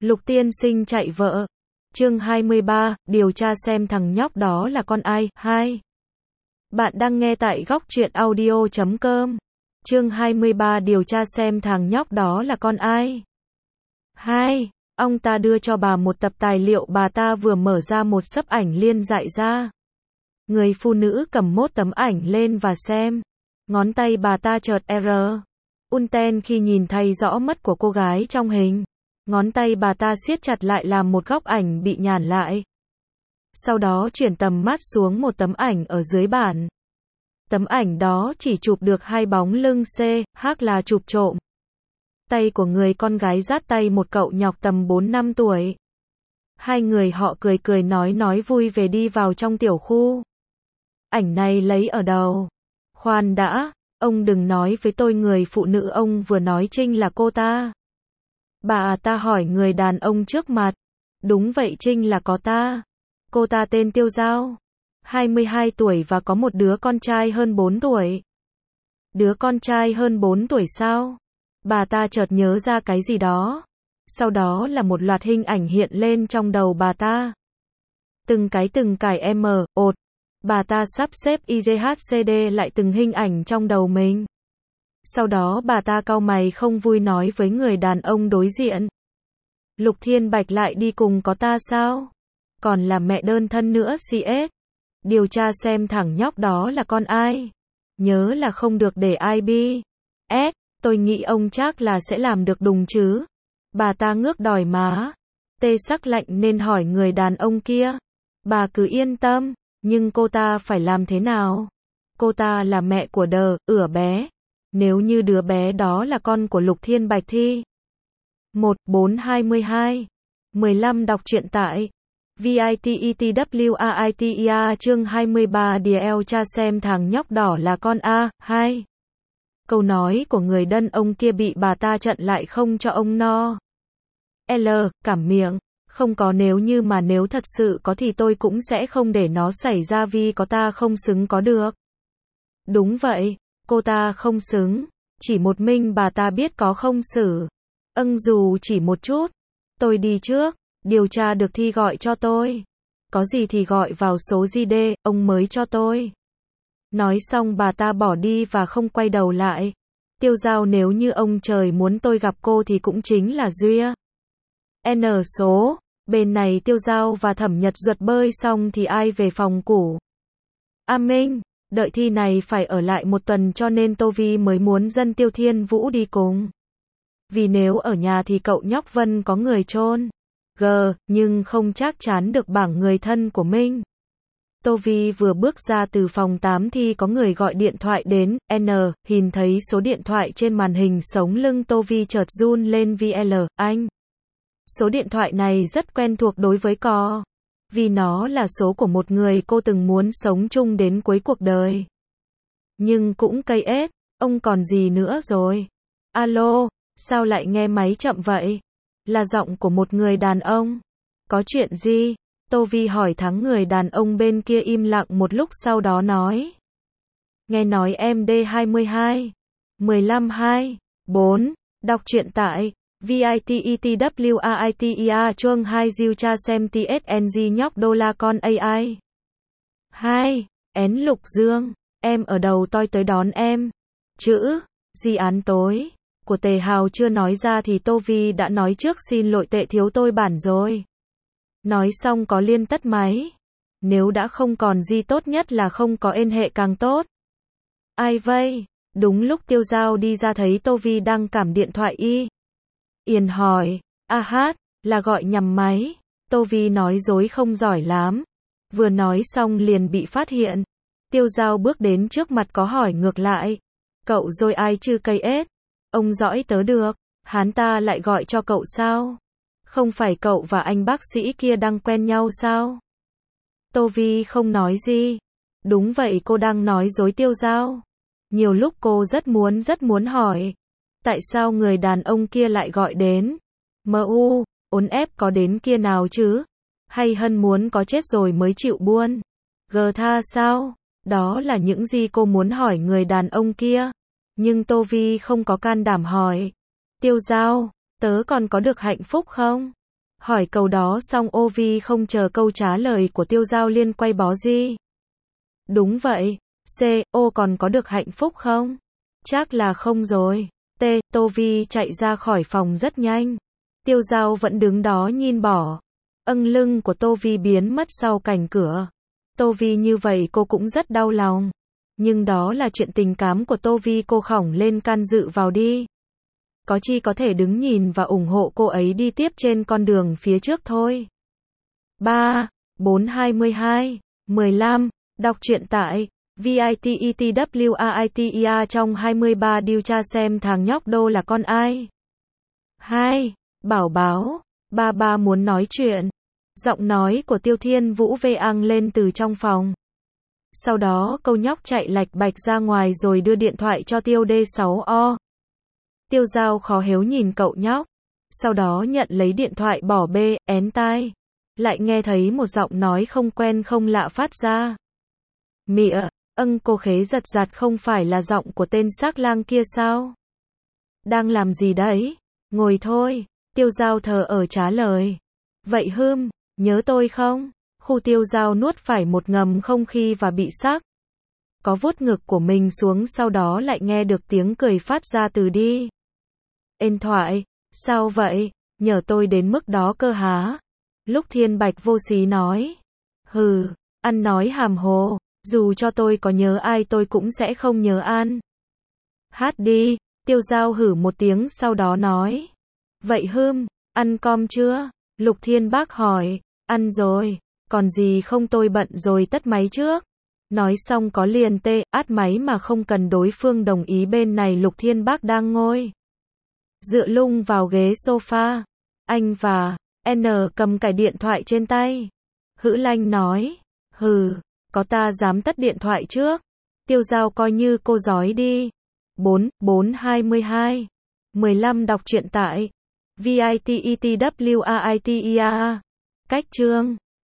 Lục tiên sinh chạy vợ. Chương 23, điều tra xem thằng nhóc đó là con ai. 2. Bạn đang nghe tại góc truyện audio.com. Chương 23, điều tra xem thằng nhóc đó là con ai. 2. Ông ta đưa cho bà một tập tài liệu, bà ta vừa mở ra một xấp ảnh liên dại ra. Người phụ nữ cầm mốt tấm ảnh lên và xem. Ngón tay bà ta chợt unten khi nhìn thấy rõ mắt của cô gái trong hình. Ngón tay bà ta siết chặt lại làm một góc ảnh bị nhàn lại. Sau đó chuyển tầm mắt xuống một tấm ảnh ở dưới bản. Tấm ảnh đó chỉ chụp được hai bóng lưng CH là chụp trộm. Tay của người con gái dắt tay một cậu nhóc tầm 4-5 tuổi. Hai người họ cười cười nói vui về đi vào trong tiểu khu. Ảnh này lấy ở đâu? Khoan đã, ông đừng nói với tôi người phụ nữ ông vừa nói Trinh là cô ta. Bà ta hỏi người đàn ông trước mặt. Đúng vậy, Trinh là có ta. Cô ta tên Tiêu Giao. 22 tuổi và có một đứa con trai hơn 4 tuổi. Đứa con trai hơn 4 tuổi sao? Bà ta chợt nhớ ra cái gì đó. Sau đó là một loạt hình ảnh hiện lên trong đầu bà ta. Từng cái ột. Bà ta sắp xếp IGHCD lại từng hình ảnh trong đầu mình. Sau đó bà ta cau mày không vui nói với người đàn ông đối diện. Lục Thiên Bạch lại đi cùng có ta sao? Còn là mẹ đơn thân nữa CS. Điều tra xem thằng nhóc đó là con ai. Nhớ là không được để ai bi. Tôi nghĩ ông chắc là sẽ làm được đùng chứ. Bà ta ngước đòi má. Tê sắc lạnh nên hỏi người đàn ông kia. Bà cứ yên tâm, nhưng cô ta phải làm thế nào? Cô ta là mẹ của bé. Nếu như đứa bé đó là con của Lục Thiên Bạch thì 1422 15 đọc truyện tại VITETWAITEA chương 23 điều tra xem thằng nhóc đỏ là con A. 2. Câu nói của người đàn ông kia bị bà ta chặn lại không cho ông no. Cảm miệng. Không có nếu như mà nếu thật sự có thì tôi cũng sẽ không để nó xảy ra vì có ta không xứng có được. Đúng vậy, cô ta không xứng. Chỉ một mình bà ta biết có không xử. Dù chỉ một chút. Tôi đi trước. Điều tra được thì gọi cho tôi. Có gì thì gọi vào số GD, ông mới cho tôi. Nói xong bà ta bỏ đi và không quay đầu lại. Tiêu Giao nếu như ông trời muốn tôi gặp cô thì cũng chính là Duy. Số. Bên này Tiêu Giao và Thẩm Nhật Duật bơi xong thì ai về phòng cũ? Minh, đợi thi này phải ở lại một tuần cho nên Tô Vi mới muốn dân Tiêu Thiên Vũ đi cùng. Vì nếu ở nhà thì cậu nhóc Vân có người trôn. Nhưng không chắc chắn được bảng người thân của mình. Tô Vi vừa bước ra từ phòng 8 thì có người gọi điện thoại đến. Nhìn thấy số điện thoại trên màn hình sống lưng Tô Vi chợt run lên. Anh. Số điện thoại này rất quen thuộc đối với cô. Vì nó là số của một người cô từng muốn sống chung đến cuối cuộc đời. Nhưng cũng ông còn gì nữa rồi? Alo, sao lại nghe máy chậm vậy? Là giọng của một người đàn ông. Có chuyện gì? Tô Vi hỏi thắng người đàn ông bên kia im lặng một lúc sau đó nói. Nghe nói em D22. 15-2-4. Đọc truyện tại VITETWAITEA chương 2 điều tra xem TSNG nhóc đô la con AI. 2. Lục Dương. Em ở đầu tôi tới đón em. Chữ. Di án tối của Tề Hào chưa nói ra thì Tô Vi đã nói trước xin lỗi tệ thiếu tôi bản rồi. Nói xong có liên tắt máy. Nếu đã không còn gì tốt nhất là không có ên hệ càng tốt. Ai vây? Đúng lúc Tiêu Giao đi ra thấy Tô Vi đang cảm điện thoại Yên hỏi. Là gọi nhầm máy. Tô Vi nói dối không giỏi lắm. Vừa nói xong liền bị phát hiện. Tiêu Giao bước đến trước mặt có hỏi ngược lại. Cậu rồi ai chứ ông dõi tớ được. Hắn ta lại gọi cho cậu sao? Không phải cậu và anh bác sĩ kia đang quen nhau sao? Tô Vi không nói gì. Đúng vậy, cô đang nói dối Tiêu Giao. Nhiều lúc cô rất muốn hỏi. Tại sao người đàn ông kia lại gọi đến? Ốn ép có đến kia nào chứ? Hay Hân muốn có chết rồi mới chịu buôn? Tha sao? Đó là những gì cô muốn hỏi người đàn ông kia. Nhưng Tô Vi không có can đảm hỏi. Tiêu Giao, tớ còn có được hạnh phúc không? Hỏi câu đó xong Ovi không chờ câu trả lời của Tiêu Dao liền quay bó di. Đúng vậy. C. Ô còn có được hạnh phúc không? Chắc là không rồi. T. Tô Vi chạy ra khỏi phòng rất nhanh. Tiêu Dao vẫn đứng đó nhìn bỏ. Lưng của Tô Vi biến mất sau cánh cửa. Tô Vi như vậy cô cũng rất đau lòng. Nhưng đó là chuyện tình cảm của Tô Vi, cô khỏng lên can dự vào đi. Có chi có thể đứng nhìn và ủng hộ cô ấy đi tiếp trên con đường phía trước thôi. 3, 4, 22, 15. Đọc truyện tại VITETWAITEA trong 23 điều tra xem thằng nhóc đô là con ai. 2. Bảo báo. Ba muốn nói chuyện. Giọng nói của Tiêu Thiên Vũ vang lên từ trong phòng. Sau đó câu nhóc chạy lạch bạch ra ngoài rồi đưa điện thoại cho Tiêu D6O. Tiêu Dao khó hiểu nhìn cậu nhóc. Sau đó nhận lấy điện thoại bỏ bê, én tai. Lại nghe thấy một giọng nói không quen không lạ phát ra. Mịa, cô khế giật giật không phải là giọng của tên xác lang kia sao? Đang làm gì đấy? Ngồi thôi. Tiêu Dao thờ ở trả lời. Vậy nhớ tôi không? Khu Tiêu Dao nuốt phải một ngầm không khí và bị sặc. Có vuốt ngực của mình xuống, sau đó lại nghe được tiếng cười phát ra từ đi. Ên thoại, sao vậy? Nhờ tôi đến mức đó cơ hả? Lúc Thiên Bạch vô xí nói. Ăn nói hàm hồ, dù cho tôi có nhớ ai tôi cũng sẽ không nhớ An. Hát đi, Tiêu Dao hử một tiếng sau đó nói. Vậy ăn com chưa? Lục Thiên Bác hỏi. Ăn rồi, còn gì không, tôi bận rồi tắt máy trước. Nói xong có liền át máy mà không cần đối phương đồng ý. Bên này Lục Thiên Bác đang ngồi dựa lưng vào ghế sofa. Anh và N cầm cái điện thoại trên tay. Hữ Lanh nói. Có ta dám tắt điện thoại trước. Tiêu Dao coi như cô giói đi. 4, 22, 15 đọc truyện tại VITETWAITEA. Cách chương